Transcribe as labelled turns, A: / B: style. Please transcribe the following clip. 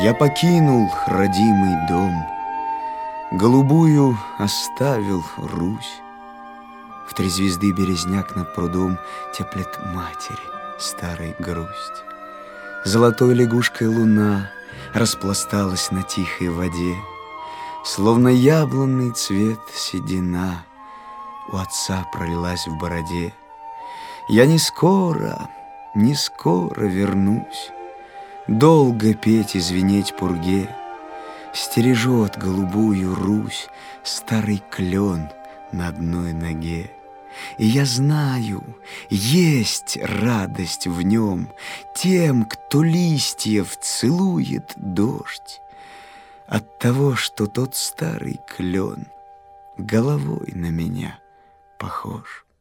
A: Я покинул родимый дом, голубую оставил Русь. В 3 звезды березняк над прудом теплит матери старой грусть. Золотой лягушкой луна распласталась на тихой воде, словно яблонный цвет седина у отца пролилась в бороде. Я не скоро вернусь, долго петь и звенеть пурге. Стережет голубую Русь старый клен на одной ноге. И я знаю, есть радость в нем тем, кто листьев целует дождь, от того, что тот старый клен головой на меня похож.